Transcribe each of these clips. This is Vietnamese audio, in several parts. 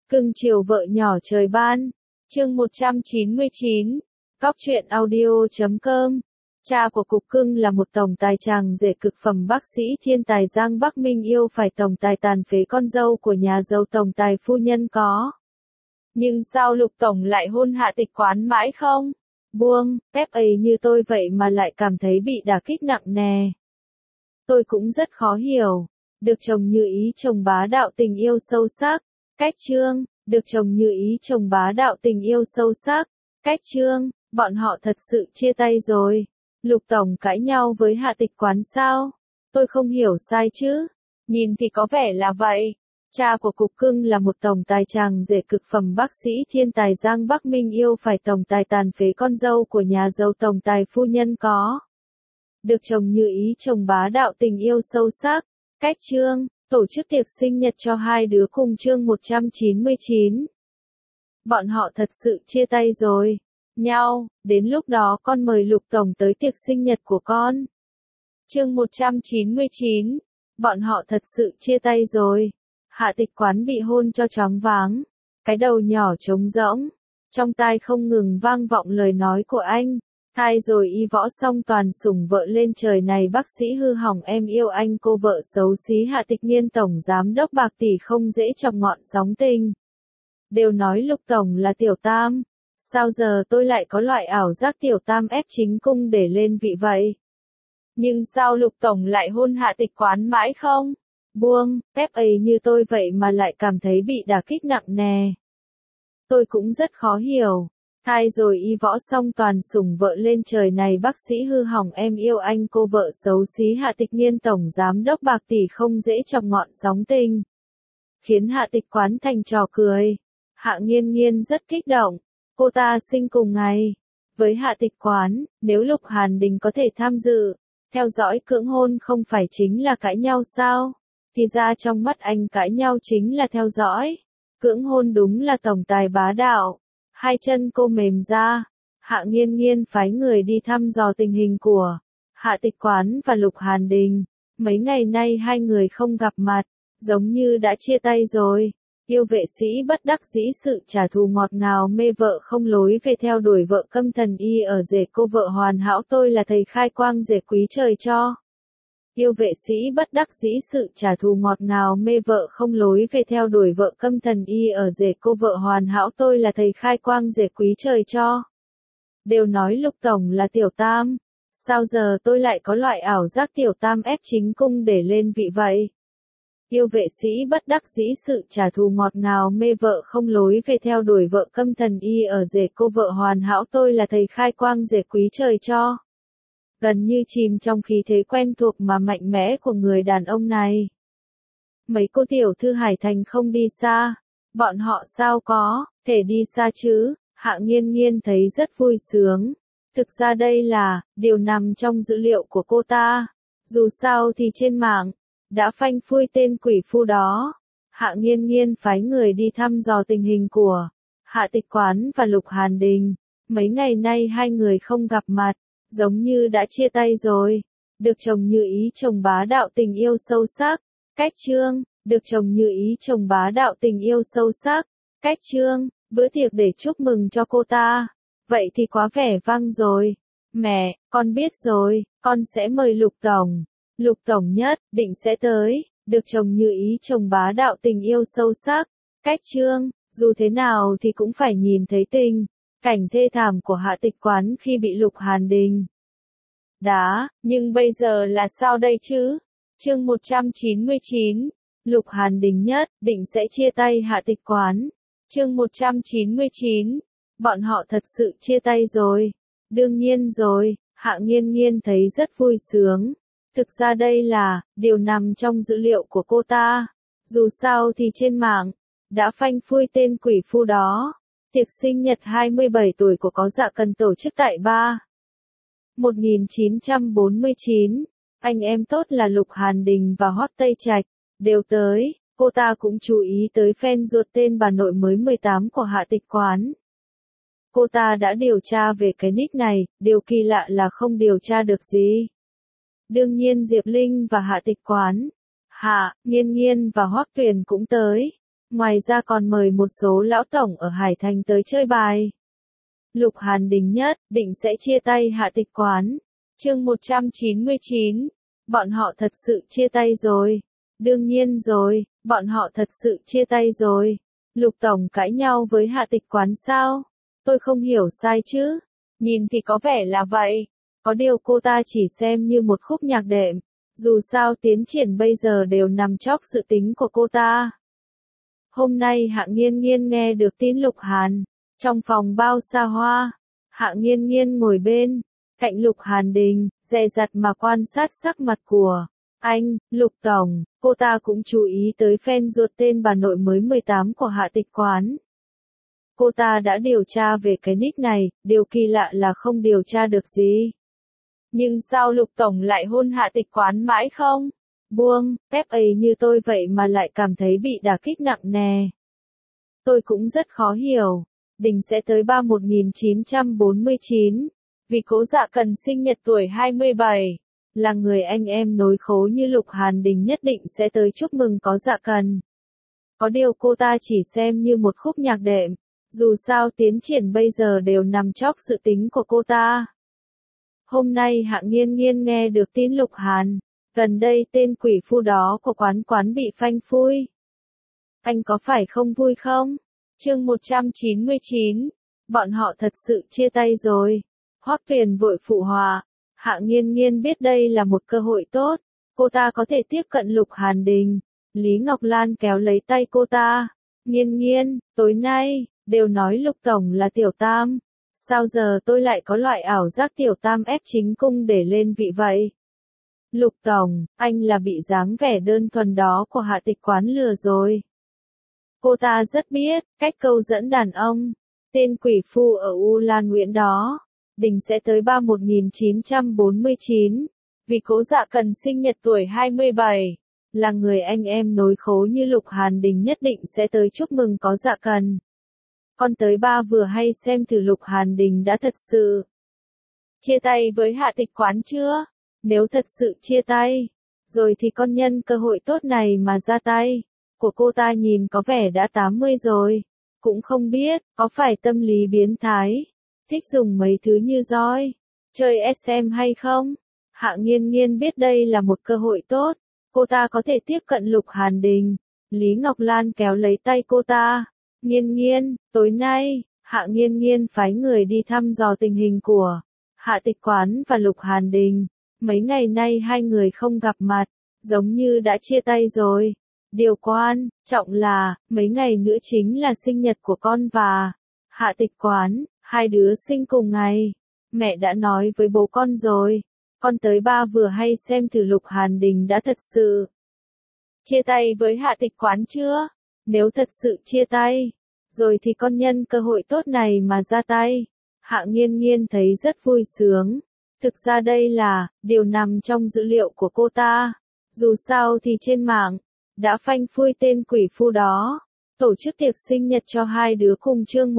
Cưng chiều vợ nhỏ trời ban. Chương 199. Cóc truyện audio.com. Cha của Cục Cưng là một tổng tài chàng rể cực phẩm bác sĩ thiên tài Giang Bắc Minh yêu phải tổng tài tàn phế con dâu của nhà giàu tổng tài phu nhân có. Nhưng sao Lục Tổng lại hôn Hạ Tịch Quán mãi không? Buông, phép ấy như tôi vậy mà lại cảm thấy bị đả kích nặng nề. Tôi cũng rất khó hiểu. Được chồng như ý chồng bá đạo tình yêu sâu sắc. Cách chương, được chồng như ý chồng bá đạo tình yêu sâu sắc. Cách chương, bọn họ thật sự chia tay rồi. Lục Tổng cãi nhau với Hạ Tịch Quán sao? Tôi không hiểu sai chứ? Nhìn thì có vẻ là vậy. Cha của Cục Cưng là một tổng tài chàng rể cực phẩm bác sĩ thiên tài Giang Bắc Minh yêu phải tổng tài tàn phế con dâu của nhà giàu tổng tài phu nhân có. Được chồng như ý chồng bá đạo tình yêu sâu sắc. Cách chương, tổ chức tiệc sinh nhật cho hai đứa cùng chương 199. Bọn họ thật sự chia tay rồi. Nhau, đến lúc đó con mời Lục Tổng tới tiệc sinh nhật của con. Chương 199. Bọn họ thật sự chia tay rồi. Hạ Tịch Quán bị hôn cho choáng váng. Cái đầu nhỏ trống rỗng. Trong tai không ngừng vang vọng lời nói của anh. Thai rồi y võ song toàn sủng vợ lên trời này bác sĩ hư hỏng em yêu anh cô vợ xấu xí Hạ Tịch Niên tổng giám đốc bạc tỷ không dễ chọc ngọn sóng tình. Đều nói Lục Tổng là tiểu tam. Sao giờ tôi lại có loại ảo giác tiểu tam ép chính cung để lên vị vậy? Nhưng sao Lục Tổng lại hôn Hạ Tịch Quán mãi không? Buông, phép ấy như tôi vậy mà lại cảm thấy bị đả kích nặng nề. Tôi cũng rất khó hiểu. Thai rồi y võ song toàn sủng vợ lên trời này bác sĩ hư hỏng em yêu anh cô vợ xấu xí Hạ Tịch Niên tổng giám đốc bạc tỷ không dễ chọc ngọn sóng tình. Khiến Hạ Tịch Quán thành trò cười. Hạ Nghiên Nghiên rất kích động. Cô ta sinh cùng ngày. Với Hạ Tịch Quán, nếu Lục Hàn Đình có thể tham dự, theo dõi cưỡng hôn không phải chính là cãi nhau sao? Thì ra trong mắt anh cãi nhau chính là theo dõi. Cưỡng hôn đúng là tổng tài bá đạo. Hai chân cô mềm ra. Hạ Nghiên Nghiên phái người đi thăm dò tình hình của Hạ Tịch Quán và Lục Hàn Đình. Mấy ngày nay hai người không gặp mặt, giống như đã chia tay rồi. Yêu vệ sĩ bất đắc dĩ sự trả thù ngọt ngào mê vợ không lối về theo đuổi vợ câm thần y ở rể cô vợ hoàn hảo tôi là thầy khai quang rể quý trời cho. Yêu vệ sĩ bất đắc dĩ sự trả thù ngọt ngào mê vợ không lối về theo đuổi vợ câm thần y ở rể cô vợ hoàn hảo tôi là thầy khai quang rể quý trời cho. Đều nói Lục Tổng là tiểu tam. Sao giờ tôi lại có loại ảo giác tiểu tam ép chính cung để lên vị vậy? Yêu vệ sĩ bất đắc dĩ sự trả thù ngọt ngào mê vợ không lối về theo đuổi vợ câm thần y ở rể cô vợ hoàn hảo tôi là thầy khai quang rể quý trời cho. Gần như chìm trong khí thế quen thuộc mà mạnh mẽ của người đàn ông này. Mấy cô tiểu thư Hải Thành không đi xa. Bọn họ sao có thể đi xa chứ? Hạ Nghiên Nghiên thấy rất vui sướng. Thực ra đây là điều nằm trong dữ liệu của cô ta. Dù sao thì trên mạng đã phanh phui tên quỷ phu đó. Hạ Nghiên Nghiên phái người đi thăm dò tình hình của Hạ Tịch Quán và Lục Hàn Đình. Mấy ngày nay hai người không gặp mặt, giống như đã chia tay rồi. Được chồng như ý chồng bá đạo tình yêu sâu sắc. Cách chương, được chồng như ý chồng bá đạo tình yêu sâu sắc. Cách chương, bữa tiệc để chúc mừng cho cô ta. Vậy thì quá vẻ vang rồi. Mẹ, con biết rồi, con sẽ mời Lục Tổng. Lục Tổng nhất định sẽ tới. Được chồng như ý chồng bá đạo tình yêu sâu sắc. Cách chương, dù thế nào thì cũng phải nhìn thấy cảnh thê thảm của Hạ Tịch Quán khi bị Lục Hàn Đình đá, nhưng bây giờ là sao đây chứ? Chương 199. Lục Hàn Đình nhất định sẽ chia tay Hạ Tịch Quán. Chương 199. Bọn họ thật sự chia tay rồi. Đương nhiên rồi. Hạ Nghiên Nghiên thấy rất vui sướng. Thực ra đây là điều nằm trong dữ liệu của cô ta. Dù sao thì trên mạng đã phanh phui tên quỷ phu đó. Tiệc sinh nhật 27 tuổi của Có Dạ cần tổ chức tại 1949. Anh em tốt là Lục Hàn Đình và Hoắc Tây Trạch đều tới. Cô ta cũng chú ý tới fan ruột tên bà nội mới 18 của Hạ Tịch Quán. Cô ta đã điều tra về cái nick này, điều kỳ lạ là không điều tra được gì. Đương nhiên Diệp Linh và Hạ Tịch Quán, Hạ Nghiên Nghiên và Hoắc Tuyền cũng tới. Ngoài ra còn mời một số lão tổng ở Hải Thành tới chơi bài. Lục Hàn Đình nhất định sẽ chia tay Hạ Tịch Quán. Chương 199. Bọn họ thật sự chia tay rồi. Đương nhiên rồi, bọn họ thật sự chia tay rồi. Lục tổng cãi nhau với Hạ Tịch Quán sao? Tôi không hiểu sai chứ? Nhìn thì có vẻ là vậy. Có điều cô ta chỉ xem như một khúc nhạc đệm. Dù sao tiến triển bây giờ đều nằm trong dự tính của cô ta. Hôm nay Hạ Nghiên Nghiên nghe được tin Lục Hàn. Trong phòng bao xa hoa, Hạ Nghiên Nghiên ngồi bên cạnh Lục Hàn Đình, dè dặt mà quan sát sắc mặt của anh, Lục tổng. Cô ta cũng chú ý tới fan ruột tên bà nội mới 18 của Hạ Tịch Quán. Cô ta đã điều tra về cái nick này, điều kỳ lạ là không điều tra được gì. Nhưng sao Lục tổng lại hôn Hạ Tịch Quán mãi không buông, phép ấy như tôi vậy mà lại cảm thấy bị đả kích nặng nề. Tôi cũng rất khó hiểu. Đình sẽ tới 1949, vì Cố Dạ Cần sinh nhật tuổi 27, là người anh em nối khố như Lục Hàn Đình nhất định sẽ tới chúc mừng Có Dạ Cần. Có điều cô ta chỉ xem như một khúc nhạc đệm, dù sao tiến triển bây giờ đều nằm trong dự tính của cô ta. Hôm nay Hạ Nghiên Nghiên nghe được tin Lục Hàn, gần đây tên quỷ phu đó của quán bị phanh phui. Anh có phải không vui không? Chương 199. Bọn họ thật sự chia tay rồi. Hoắc Tuyền vội phụ họa. Hạ Nghiên Nghiên biết đây là một cơ hội tốt. Cô ta có thể tiếp cận Lục Hàn Đình. Lý Ngọc Lan kéo lấy tay cô ta. Nghiên Nghiên, tối nay, đều nói Lục tổng là tiểu tam. Sao giờ tôi lại có loại ảo giác tiểu tam ép chính cung để lên vị vậy? Lục tổng, anh là bị dáng vẻ đơn thuần đó của Hạ Tịch Quán lừa rồi. Cô ta rất biết cách câu dẫn đàn ông. Tên quỷ phu ở U Lan Nguyễn đó. Đình sẽ tới 1949. Vì Cố Dạ Cần sinh nhật tuổi 27. Là người anh em nối khố như Lục Hàn Đình nhất định sẽ tới chúc mừng Có Dạ Cần. Con tới ba vừa hay xem thử Lục Hàn Đình đã thật sự chia tay với Hạ Tịch Quán chưa? Nếu thật sự chia tay rồi thì con nhân cơ hội tốt này mà ra tay. Của cô ta nhìn có vẻ đã 80 rồi. Cũng không biết, có phải tâm lý biến thái, thích dùng mấy thứ như roi, chơi SM hay không? Hạ Nghiên Nghiên biết đây là một cơ hội tốt. Cô ta có thể tiếp cận Lục Hàn Đình. Lý Ngọc Lan kéo lấy tay cô ta. Nghiên Nghiên, tối nay, Hạ Nghiên Nghiên phái người đi thăm dò tình hình của Hạ Tịch Quán và Lục Hàn Đình. Mấy ngày nay hai người không gặp mặt, giống như đã chia tay rồi. Điều quan trọng là, mấy ngày nữa chính là sinh nhật của con và Hạ Tịch Quán, hai đứa sinh cùng ngày. Mẹ đã nói với bố con rồi, con tới ba vừa hay xem thử Lục Hàn Đình đã thật sự chia tay với Hạ Tịch Quán chưa? Nếu thật sự chia tay rồi thì con nhân cơ hội tốt này mà ra tay. Hạ Nghiên Nghiên thấy rất vui sướng. Thực ra đây là điều nằm trong dữ liệu của cô ta. Dù sao thì trên mạng đã phanh phui tên quỷ phu đó. Tổ chức tiệc sinh nhật cho hai đứa cùng chương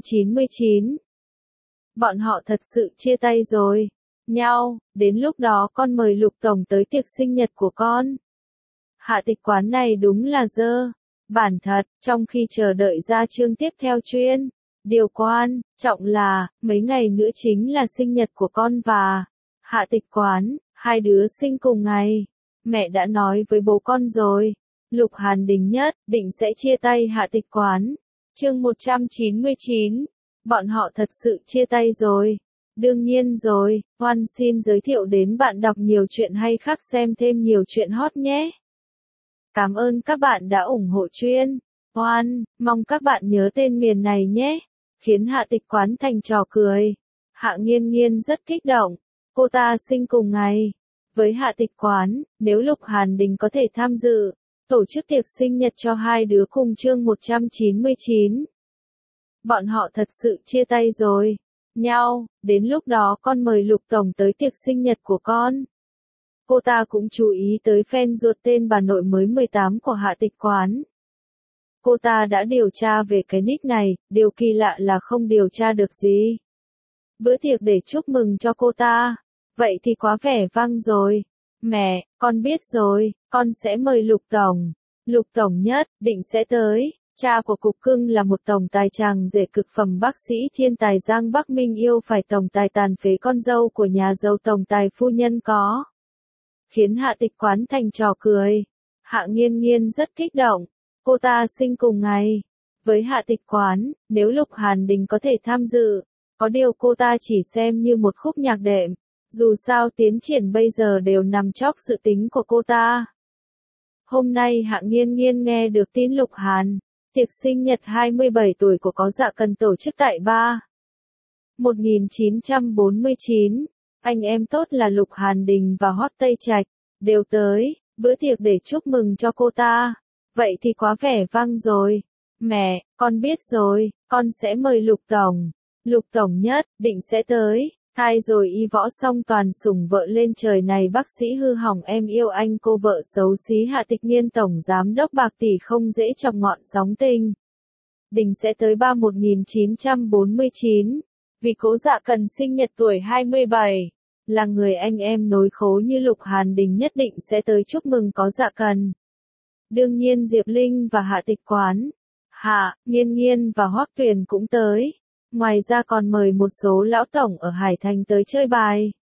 199. Bọn họ thật sự chia tay rồi. Nhau, đến lúc đó con mời Lục tổng tới tiệc sinh nhật của con. Hạ Tịch Quán này đúng là dơ bản thật. Trong khi chờ đợi ra chương tiếp theo chuyên, điều quan trọng là, mấy ngày nữa chính là sinh nhật của con và Hạ Tịch Quán, hai đứa sinh cùng ngày. Mẹ đã nói với bố con rồi. Lục Hàn Đình nhất định sẽ chia tay Hạ Tịch Quán. Chương 199. Bọn họ thật sự chia tay rồi. Đương nhiên rồi, Hoan xin giới thiệu đến bạn đọc nhiều chuyện hay khác xem thêm nhiều chuyện hot nhé. Cảm ơn các bạn đã ủng hộ chuyên Hoan, mong các bạn nhớ tên miền này nhé. Khiến Hạ Tịch Quán thành trò cười. Hạ Nghiên Nghiên rất kích động. Cô ta sinh cùng ngày với Hạ Tịch Quán, nếu Lục Hàn Đình có thể tham dự tổ chức tiệc sinh nhật cho hai đứa cùng chương 199. Bọn họ thật sự chia tay rồi. Nhau, đến lúc đó con mời Lục tổng tới tiệc sinh nhật của con. Cô ta cũng chú ý tới fan ruột tên bà nội mới 18 của Hạ Tịch Quán. Cô ta đã điều tra về cái nick này, điều kỳ lạ là không điều tra được gì. Bữa tiệc để chúc mừng cho cô ta. Vậy thì quá vẻ vang rồi. Mẹ, con biết rồi, con sẽ mời Lục tổng. Lục tổng nhất định sẽ tới. Cha của Cục Cưng là một tổng tài chàng rể cực phẩm bác sĩ thiên tài Giang Bắc Minh yêu phải tổng tài tàn phế con dâu của nhà giàu tổng tài phu nhân có. Khiến Hạ Tịch Quán thành trò cười. Hạ Nghiên Nghiên rất kích động. Cô ta sinh cùng ngày. Với Hạ Tịch Quán, nếu Lục Hàn Đình có thể tham dự, có điều cô ta chỉ xem như một khúc nhạc đệm. Dù sao tiến triển bây giờ đều nằm trong dự tính của cô ta. Hôm nay Hạ Nghiên Nghiên nghe được tin Lục Hàn. Tiệc sinh nhật 27 tuổi của Có Dạ Cần tổ chức tại 1949, anh em tốt là Lục Hàn Đình và Hoắc Tây Trạch, đều tới, bữa tiệc để chúc mừng cho cô ta. Vậy thì quá vẻ vang rồi. Mẹ, con biết rồi, con sẽ mời Lục Tổng. Lục Tổng nhất, định sẽ tới. Hai rồi y võ song toàn sủng vợ lên trời này bác sĩ hư hỏng em yêu anh cô vợ xấu xí Hạ Tịch Nghiên tổng giám đốc bạc tỷ không dễ chọc ngọn sóng tình. Đình sẽ tới 1949, vì Cố Dạ Cần sinh nhật tuổi 27, là người anh em nối khố như Lục Hàn Đình nhất định sẽ tới chúc mừng Có Dạ Cần. Đương nhiên Diệp Linh và Hạ Tịch Quán, Hạ, Nghiên Nghiên và Hoắc Tuyền cũng tới. Ngoài ra còn mời một số lão tổng ở Hải Thành tới chơi bài.